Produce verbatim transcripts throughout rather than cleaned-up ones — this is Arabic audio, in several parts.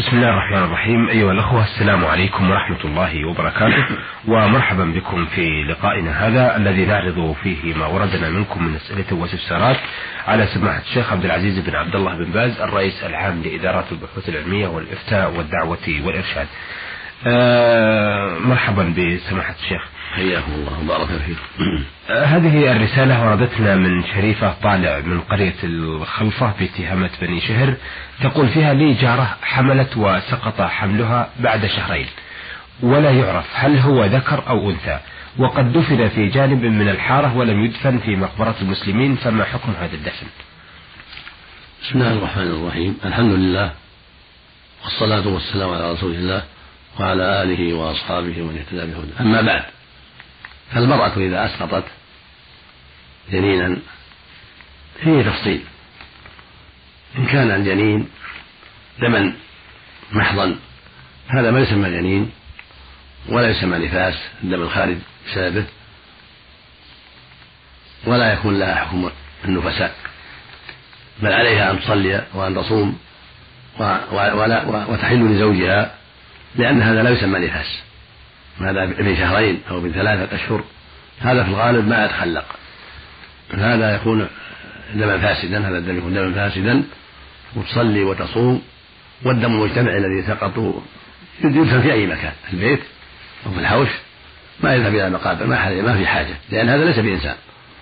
بسم الله الرحمن الرحيم. أيها الأخوة، السلام عليكم ورحمة الله وبركاته، ومرحبا بكم في لقائنا هذا الذي نعرض فيه ما وردنا منكم من أسئلة واستفسارات على سماحة الشيخ عبد العزيز بن عبد الله بن باز، الرئيس العام لإدارة البحوث العلمية والإفتاء والدعوة والإرشاد. آه مرحبا بسماحة الشيخ، حياكم الله وبارك فيكم. آه هذه الرسالة وردتنا من شريفة طالع من قرية الخلفة بتهامة بني شهر، تقول فيها: لي جارة حملت وسقط حملها بعد شهرين ولا يعرف هل هو ذكر أو أنثى، وقد دفن في جانب من الحارة ولم يدفن في مقبرة المسلمين، فما حكم هذا الدفن؟ بسم الله الرحمن الرحيم. الحمد لله والصلاة والسلام على رسول الله وعلى آله وأصحابه ومن اهتدى بهداه. أما بعد، فالمرأة إذا أسقطت جنينا فيه تفصيل. إن كان الجنين دما محضا هذا ما يسمى جنين ولا يسمى نفاس، الدم الخارج بسببه، ولا يكون لها حكم النفساء، بل عليها أن تصلي وأن تصوم وتحل لزوجها، لأن هذا لا يسمى نفاس. هذا ابن شهرين أو ابن ثلاثة أشهر هذا في الغالب ما يتخلق، هذا يكون دما فاسدا، هذا الدم يكون دما فاسدا، وتصلي وتصوم. والدم المجتمع الذي سقط يدفن في أي مكان، في البيت أو في الحوش، ما يذهب إلى المقابر، ما في حاجة، لأن هذا ليس بإنسان.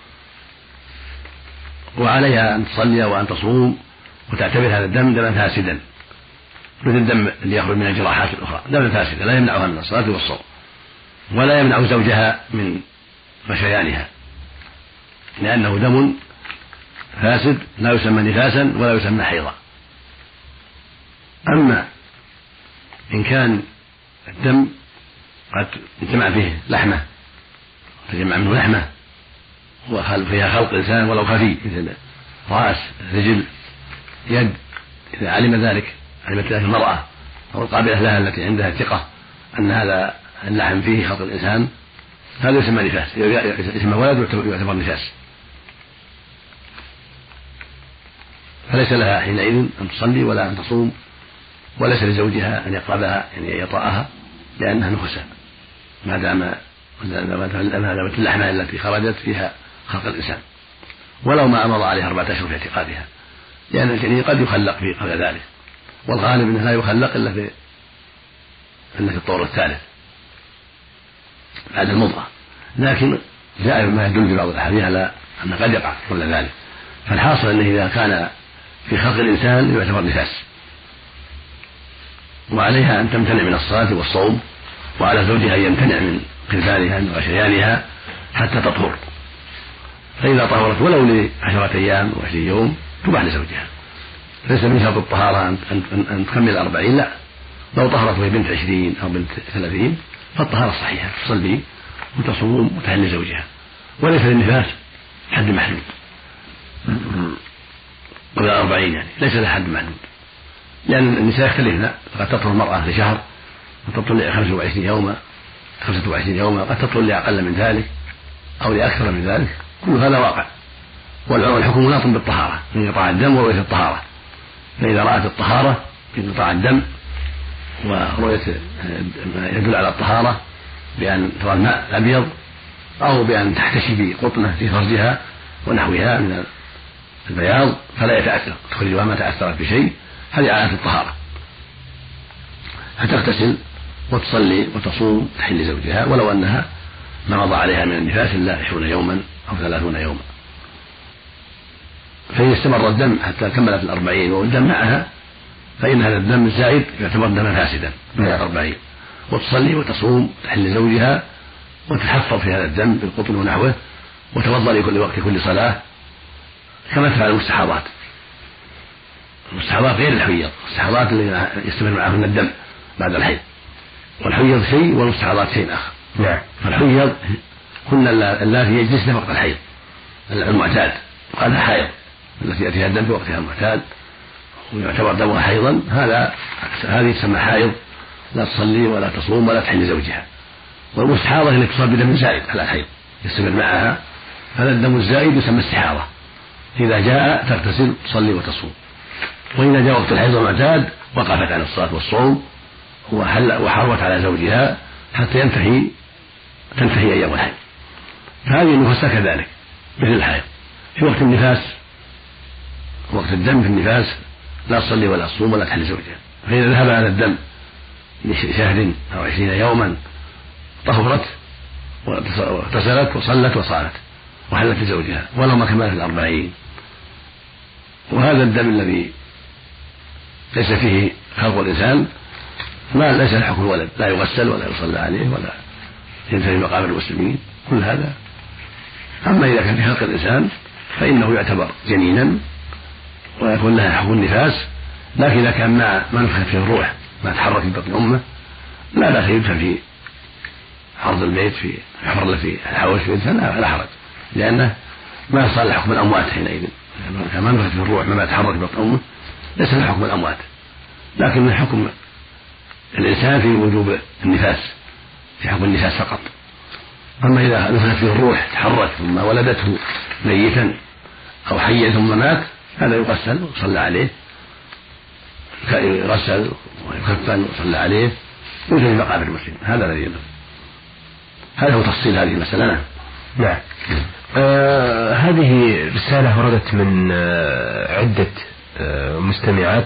وعليها أن تصلي وأن تصوم وتعتبر هذا الدم دما فاسدا، مثل الدم اللي يخرج من الجراحات الأخرى، دما فاسدا لا يمنعها من الصلاة والصوم، ولا يمنع زوجها من غشيانها، لأنه دم فاسد لا يسمى نفاسا ولا يسمى حيضا. أما إن كان الدم قد اجتمع فيه لحمة، تجمع منه لحمة وفيها خلق إنسان ولو خفي، مثل رأس، رجل، يد، إذا علم ذلك، علمت ذلك المرأة أو القابلة لها التي عندها ثقة أن هذا اللحم فيه خلق الإنسان، هذا يسمى نفاس، يسمى ولد ويعتبر نفاس، فليس لها حينئذ أن تصلي ولا أن تصوم، وليس لزوجها أن يقربها يعني يطأها، لأنها نفساء ما دام ما دامت اللحمة التي خرجت فيها خلق الإنسان، ولو ما مضى عليها أربعة أشهر في اعتقادها، لأن الجنين قد يخلق في قبل ذلك، والغالب أنه لا يخلق إلا في إلا في الطور الثالث بعد المضغة، لكن جاء ما يدل في بعض الأحاديث على أن قد يقع قبل ذلك. فالحاصل أنه إذا كان في خلق الإنسان يعتبر نفاس، وعليها أن تمتنع من الصلاة والصوم، وعلى زوجها أن يمتنع من قتالها من غشيانها حتى تطهر، فإذا طهرت ولو لعشرة أيام وعشرين يوم تباح لزوجها، ليس من شرط الطهارة أن, أن, أن تكمل أربعين، لا، لو طهرت وهي بنت عشرين أو بنت ثلاثين فالطهارة صحيحة، تصلي وتصوم وتحل لزوجها، وليس للنفاس حد محدود قبل أربعين، يعني ليس لها حد محدود، لأن النساء يختلفن، قد تطهر المرأة لشهر، قد تطهر لخمسة وعشرين يوما خمسة وعشرين يوما، قد تطهر لأقل من ذلك أو لأكثر من ذلك، كل هذا واقع. والحكم مناط بالطهارة، من انقطاع الدم ورؤية الطهارة، فإذا رأت الطهارة في انقطاع الدم ورؤية ما يدل على الطهارة بأن ترى الماء الأبيض أو بأن تحتشي بقطنة في فرجها ونحوها من البياض فلا يتأثر، تخرجها ما تأثرت بشيء، هذه علامة الطهارة، فتغتسل وتصلي وتصوم تحل زوجها، ولو أنها ما مضى عليها من النفاس إلا عشرون يوما أو ثلاثون يوما. فإن استمر الدم حتى كملت الأربعين والدم معها، فإن هذا الدم الزائد يعتبر دما فاسدا من الأربعين، وتصلي وتصوم تحل زوجها وتحفظ في هذا الدم بالقطن ونحوه، وتوضأ لكل وقت كل صلاة كما تفعل المستحاضات. المستحاضات غير الحيض، المستحاضات اللي يستمر معهن الدم بعد الحيض، والحيض شيء والمستحاضات شيء آخر. نعم. فالحيض هن اللاتي يجلسن وقت الحيض المعتاد، وهذا حيض التي يأتيها الدم في وقتها المعتاد ويعتبر دمها حيضا، هذا هذه تسمى حائض، لا تصلي ولا تصوم ولا تحل زوجها. والمستحاضة التي تصاب بدم زائد على الحيض يستمر معها، هذا الدم الزائد يسمى استحاضة، إذا جاء تغتسل تصلي وتصوم، وإذا جاء وقت الحيض المعتاد وقفت عن الصلاة والصوم وحرمت على زوجها حتى ينتهي تنتهي أيام الحيض. فهذه النفاس كذلك مثل الحيض. في وقت النفاس وقت الدم في النفاس لا تصلي ولا تصوم ولا تحل زوجها، فإذا ذهب على الدم لشهر أو عشرين يوما طهرت واغتسلت وصلت وصامت وحلت لزوجها ولو ما كملت الأربعين. وهذا الدم الذي ليس فيه خلق الإنسان ما ليس لحكم الولد، لا يغسل ولا يصلى عليه ولا ينتهي مقام المسلمين كل هذا. أما إذا كان في خلق الإنسان فإنه يعتبر جنينا ويكون لها حكم النفاس، لكن إذا كان مع ما نفخت فيه الروح ما تحرك في بطن أمه لا بأس يدفن في عرض البيت في حفر له في الحوش في الإنسان لا حرج، لأنه ما صار حكم الأموات حينئذ. كان ما نفخت فيه الروح ما تحرك في بطن أمه ليس له حكم الأموات، لكن من حكم الإنسان في وجوب النفاس في حكم النفاس فقط. أما إذا نفخت فيه الروح تحرك ثم ولدته ميتا أو حيا ثم مات هذا يغسل وصلى عليه، يغسل ويكفن وصلى عليه يوجد مقابر المسلم. هذا الذي يدل. هذا هو تفصيل هذه المسألة. نعم. نعم. آه هذه رسالة وردت من آه عدة آه مستمعات،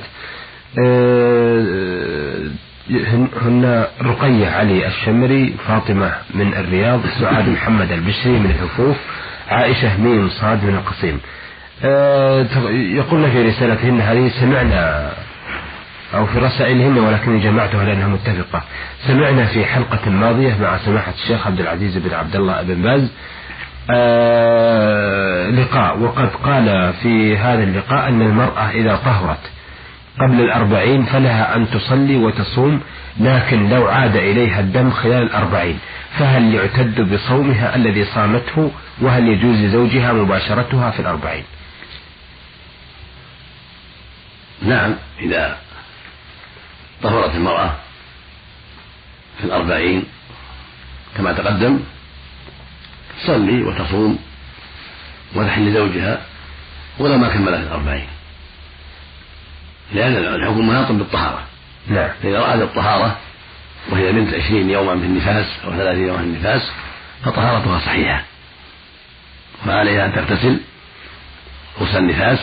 آه هن رقية علي الشمري، فاطمة من الرياض، سعاد محمد البشري من الحفوف، عائشة ميم صاد من القصيم. أه يقولن في رسالتهن هذه سمعنا أو في رسائلهن ولكن جمعتها لأنها متفقة، سمعنا في حلقة ماضية مع سماحة الشيخ عبد العزيز بن عبد الله بن باز أه لقاء، وقد قال في هذا اللقاء أن المرأة إذا طهرت قبل الأربعين فلها أن تصلي وتصوم، لكن لو عاد إليها الدم خلال الأربعين فهل يعتد بصومها الذي صامته، وهل يجوز لزوجها مباشرتها في الأربعين؟ نعم، إذا طهرت المرأة في الأربعين كما تقدم تصلي وتصوم وتحل لزوجها ولو ما كملت الأربعين، لأن الحكم مناط بالطهارة. نعم. إذا رأت الطهارة وهي بنت عشرين يوما في النفاس أو ثلاثين يوما في النفاس فطهارتها صحيحة، وعليها أن تغتسل غسل النفاس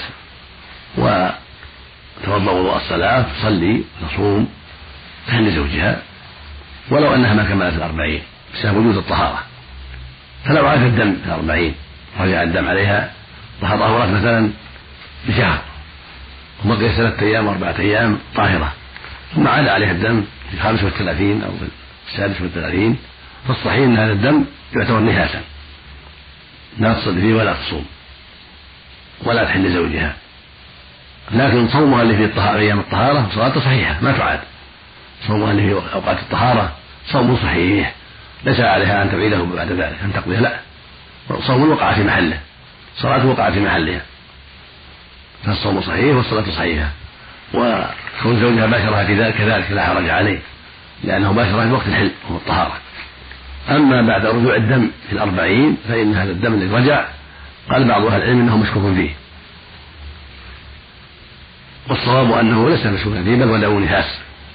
وتوضأ وضوء الصلاة، تصلي وتصوم تحل لزوجها ولو أنها ما كملت الأربعين بسبب وجود الطهارة. فلو عاد الدم في الأربعين رجع الدم عليها طهرت مثلا بشهر وبقي ثلاثة أيام وأربعة أيام طاهرة ثم عاد عليها الدم في الخامس والثلاثين أو في السادس والثلاثين، فالصحيح أن هذا الدم يعتبر نفاسا لا تصلي فيه ولا تصوم ولا تحل لزوجها، لكن صومها اللي في الطهارة أيام الطهارة صلاته صحيحة ما تعاد. صومها اللي في أوقات الطهارة صوم صحيح ليس عليها أن تعيده بعد ذلك أن تقضيه، لا، صوم وقع في محله، صلاة وقع في محلها، فالصوم صحيح والصلاة صحيحة، وكون زوجها باشرها في ذلك كذلك لا حرج عليه لأنه باشرها في وقت الحل وهو الطهارة. أما بعد رجوع الدم في الأربعين فإن هذا الدم الذي رجع قال بعض أهل العلم أنه مشكوك فيه، والصواب أنه ليس مشكوكا فيه بل وله نفاس،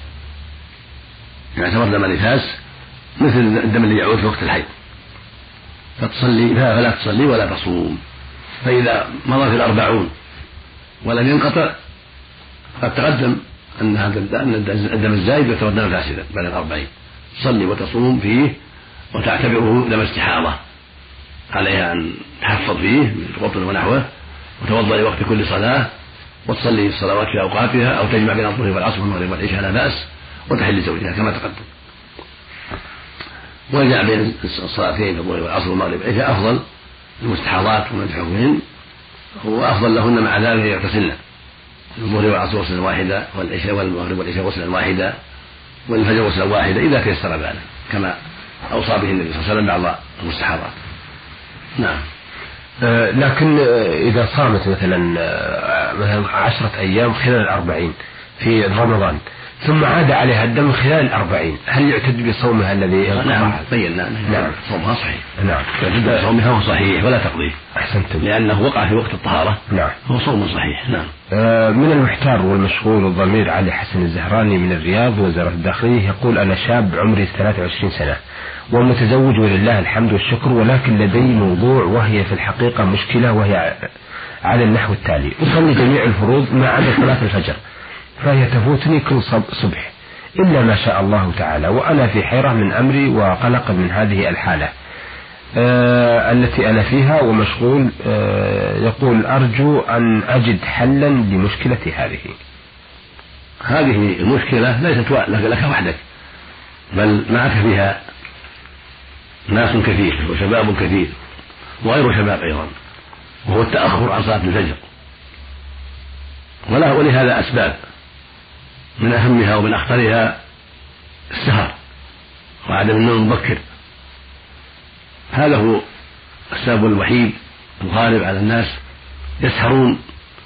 يعتبر دم نفاس مثل الدم الذي يعود في وقت الحيض، فتصلي فلا تصلي ولا تصوم. فإذا مضى في الأربعون ولم ينقطع قد تقدم أن هذا الدم الزايد يعتبر دم فاسدا بعد الأربعين، تصلي وتصوم فيه وتعتبره دم استحاضة، عليها أن تحفظ فيه من القطن ونحوه وتوضأ لوقت كل صلاة وتصلي الصلوات في أوقاتها أو تجمع بين الظهر والعصر والمغرب والعشاء لا بأس وتحل زوجها كما تقدم. وجاء بين الصلاتين الظهر والعصر والمغرب والعشاء أفضل المستحاضات ومن حكمهن، هو أفضل لهن مع ذلك يغتسلن الظهر والعصر غسلا واحدا والعشاء والمغرب والعشاء غسلا واحدا والفجر غسلا واحدا إذا تيسر ذلك كما أوصى به النبي صلى الله عليه وسلم بعض المستحاضات. نعم. آه لكن إذا صامت مثلا آه مثلا عشرة أيام خلال الأربعين في رمضان ثم عاد عليها الدم خلال الأربعين، هل يعتد بصومها الذي نعم بينا نعم صومها صحيح. نعم يعتد بصومها هو صحيح ولا تقضيه. أحسنتم. لأنه وقع في وقت الطهارة. نعم هو صوم صحيح. نعم. آه من المحتار والمشغول الضمير علي حسن الزهراني من الرياض وزارة الداخلية يقول: أنا شاب عمري ثلاثة وعشرين سنة ومتزوج ولله الحمد والشكر، ولكن لدي موضوع وهي في الحقيقة مشكلة، وهي على النحو التالي: أصلي جميع الفروض ما عدا صلاة الفجر، فهي تفوتني كل صبح إلا ما شاء الله تعالى، وأنا في حيرة من أمري وقلق من هذه الحالة آه التي أنا فيها ومشغول. آه يقول: أرجو أن أجد حلا لمشكلتي هذه. هذه المشكلة ليست لك وحدك، بل معك فيها ناس كثير وشباب كثير وغير شباب أيضا، وهو التأخر عن صلاة الفجر، وله ولهذا أسباب، من أهمها ومن أخطرها السهر وعدم النوم المبكر. هذا هو السبب الوحيد الغالب على الناس، يسهرون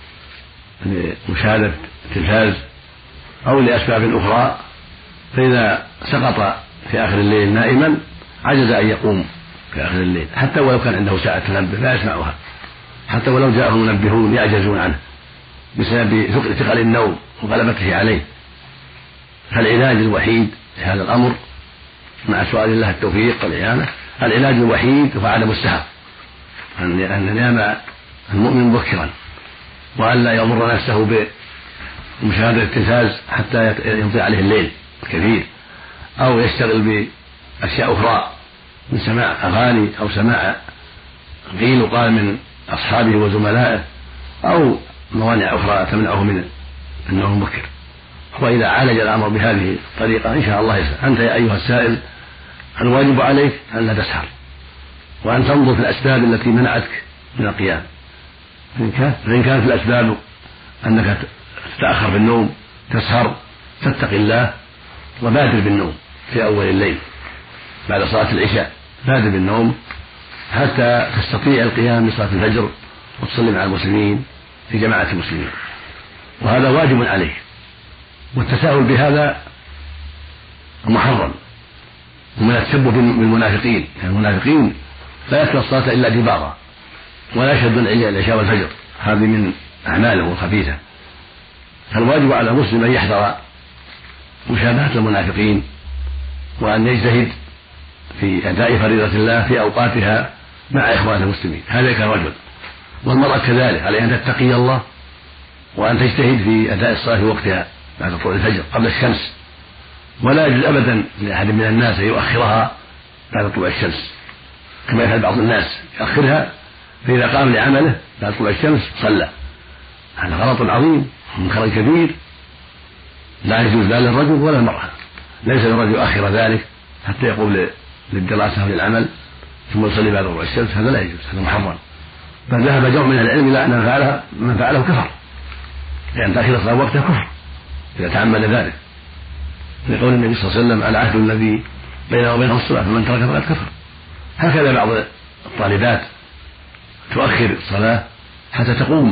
لمشاهدة التلفاز أو لأسباب أخرى، فإذا سقط في آخر الليل نائما عجز أن يقوم في آخر الليل، حتى ولو كان عنده ساعة تنبه لا يسمعها، حتى ولو جاءه منبهون يعجزون عنه بسبب ثقل النوم وغلبته عليه. فالعلاج الوحيد لهذا الأمر مع سؤال الله التوفيق والإعانة، العلاج الوحيد هو عدم السهر، أن ينام المؤمن مبكرا، وأن لا يضر نفسه بمشاهدة التلفاز حتى يمضي عليه الليل كثير، أو يشتغل بأشياء أخرى من سماع أغاني أو سماع قيل وقال من أصحابه وزملائه، أو موانع أخرى تمنعه من النوم المبكر. وإذا عالج الأمر بهذه الطريقة إن شاء الله يسهل. أنت يا أيها السائل الواجب عليك أن لا تسهر، وأن تنظر في الأسباب التي منعتك من القيام، فإن كانت الأسباب أنك تتأخر في النوم تسهر فاتق الله وبادر بالنوم في أول الليل بعد صلاة العشاء، بادر بالنوم حتى تستطيع القيام بصلاة الفجر وتصلي مع المسلمين في جماعة المسلمين، وهذا واجب عليه. والتساهل بهذا محرم ومن التشبه بالمنافقين، يعني المنافقين لا يترك الصلاة إلا دبارا ولا يشهدون العشاء والفجر، هذه من أعمالهم الخبيثة. فالواجب على المسلم أن يحذر مشابهة المنافقين، وأن يجتهد في أداء فريضة الله في أوقاتها مع إخوان المسلمين، هذا كرجل. والمرأة كذلك عليها أن تتقي الله وأن تجتهد في أداء الصلاة في وقتها بعد طلوع الفجر قبل الشمس، ولا يجوز أبدا لأحد من الناس أن يؤخرها بعد طلوع الشمس كما يفعل بعض الناس، يؤخرها فإذا قام لعمله بعد طلوع الشمس صلى. هذا غلط عظيم ومنكر كبير لا يجوز لا للرجل ولا المرأة. ليس للرجل يؤخر ذلك حتى يقوم للدراسة وللعمل ثم يصلي بعد طلوع الشمس، هذا لا يجوز، هذا محرم. بل ذهب جمع من العلم إلى أن من فعله من فعله كفر، لأن تأخير الصلاة وقتها كفر إذا تعمد ذلك، لقول النبي صلى الله عليه وسلم: العهد الذي بينه وبينه الصلاة فمن ترك فقد كفر. هكذا بعض الطالبات تؤخر الصلاة حتى تقوم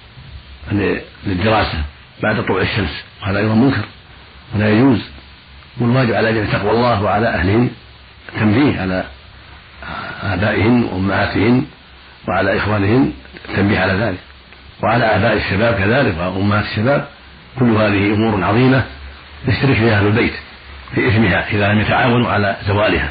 للدراسة بعد طلوع الشمس، وهذا أيضا منكر ولا يجوز. والواجب على جميع تقوى الله وعلى أهلهن التنبيه على آبائهن وأمهاتهن وعلى إخوانهن التنبيه على ذلك، وعلى آباء الشباب كذلك وأمهات الشباب. كل هذه أمور عظيمة يشترك فيها أهل البيت في إثمها إذا لم يتعاونوا على زوالها.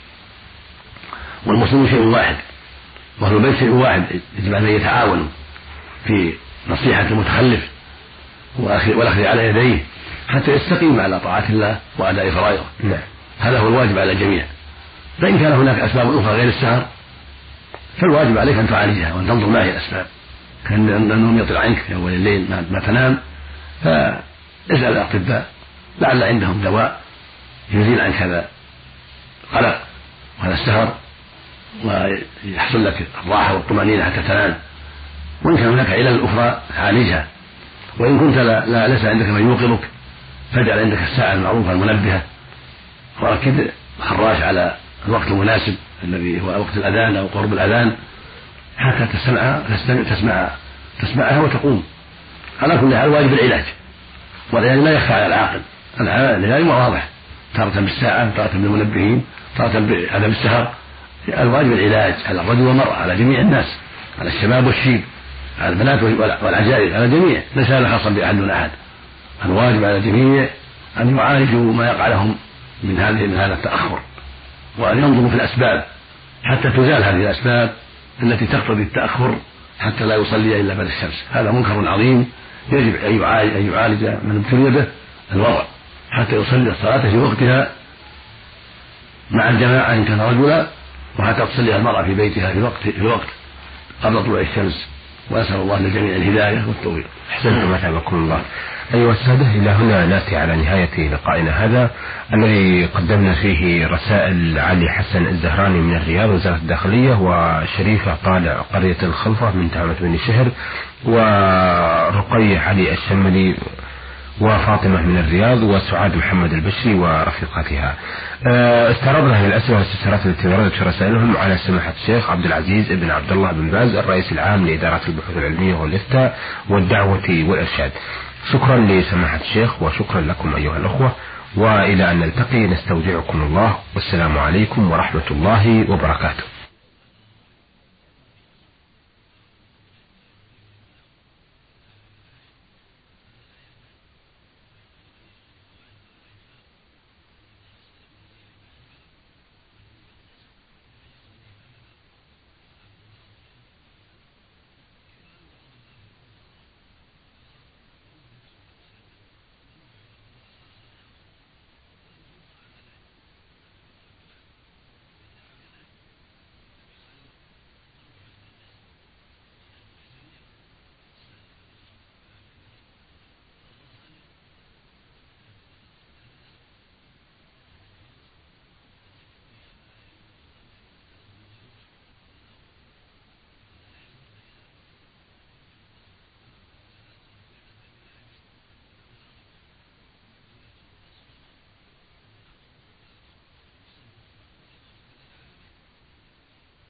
والمسلمون شيء واحد وأهل البيت شيء واحد، يجب أن يتعاونوا في نصيحة المتخلف والأخذ على يديه حتى يستقيم على طاعة الله وأداء فرائضه. هذا هو الواجب على الجميع. فإن كان هناك أسباب أخرى غير السهر فالواجب عليك أن تعالجها وأن تنظر ما هي الأسباب. كان النوم يطلع عنك في أول الليل ما تنام، فاسأل الأطباء لعل عندهم دواء يزيل عنك هذا القلق وهذا السهر ويحصل لك الراحة والطمأنينة حتى تنام. وإن كان هناك علل أخرى عالجها. وإن كنت لا, لا ليس عندك من يوقظك فاجعل عندك الساعة المعروفة المنبهة، وركب خراج على الوقت المناسب الذي هو وقت الأذان أو قرب الأذان حتى تسمعها تسمع تسمعها وتقوم. على كل حال واجب العلاج، والعلاج لا يخفى على العاقل العلاج واضح، تارة بالساعة، تارة بالمنبهين، تارة بعدم السهر. الواجب العلاج على الرجل والمرأة، على جميع الناس، على الشباب والشيب، على البنات والعجائز، على الجميع، ليس هذا خاصا بأحد دون أحد. الواجب على الجميع أن يعالجوا ما يقع لهم من هذه من هذا التأخر، وأن ينظروا في الأسباب حتى تزال هذه الأسباب التي تقتضي التأخر حتى لا يصلي إلا بعد الشمس. هذا منكر عظيم يجب أن يعالج, أن يعالج من ابتلي به الورع حتى يصلي الصلاة في وقتها مع الجماعة إن كان رجلا، وحتى تصلي المرأة في بيتها في وقت في وقت قبل طلوع الشمس. وأسأل الله للجميع الهداية والتوفيق. أحسنتم أثابكم الله. أيها السادة، إلى هنا نأتي على نهاية لقائنا هذا الذي قدمنا فيه رسائل علي حسن الزهراني من الرياض وزارة الداخلية، وشريفة طالع قرية الخلفة من تهمة بن شهر، ورقية علي الشملي وفاطمة من الرياض، وسعاد محمد البشري ورفيقتها. استعرضنا هذه الأسئلة والاستفسارات التي وردت في رسائلهم على سماحة الشيخ عبد العزيز بن عبد الله بن باز الرئيس العام لإدارات البحوث العلمية والإفتاء والدعوة والإرشاد. شكرا لسماحة الشيخ وشكرا لكم أيها الأخوة، وإلى أن نلتقي نستودعكم الله، والسلام عليكم ورحمة الله وبركاته.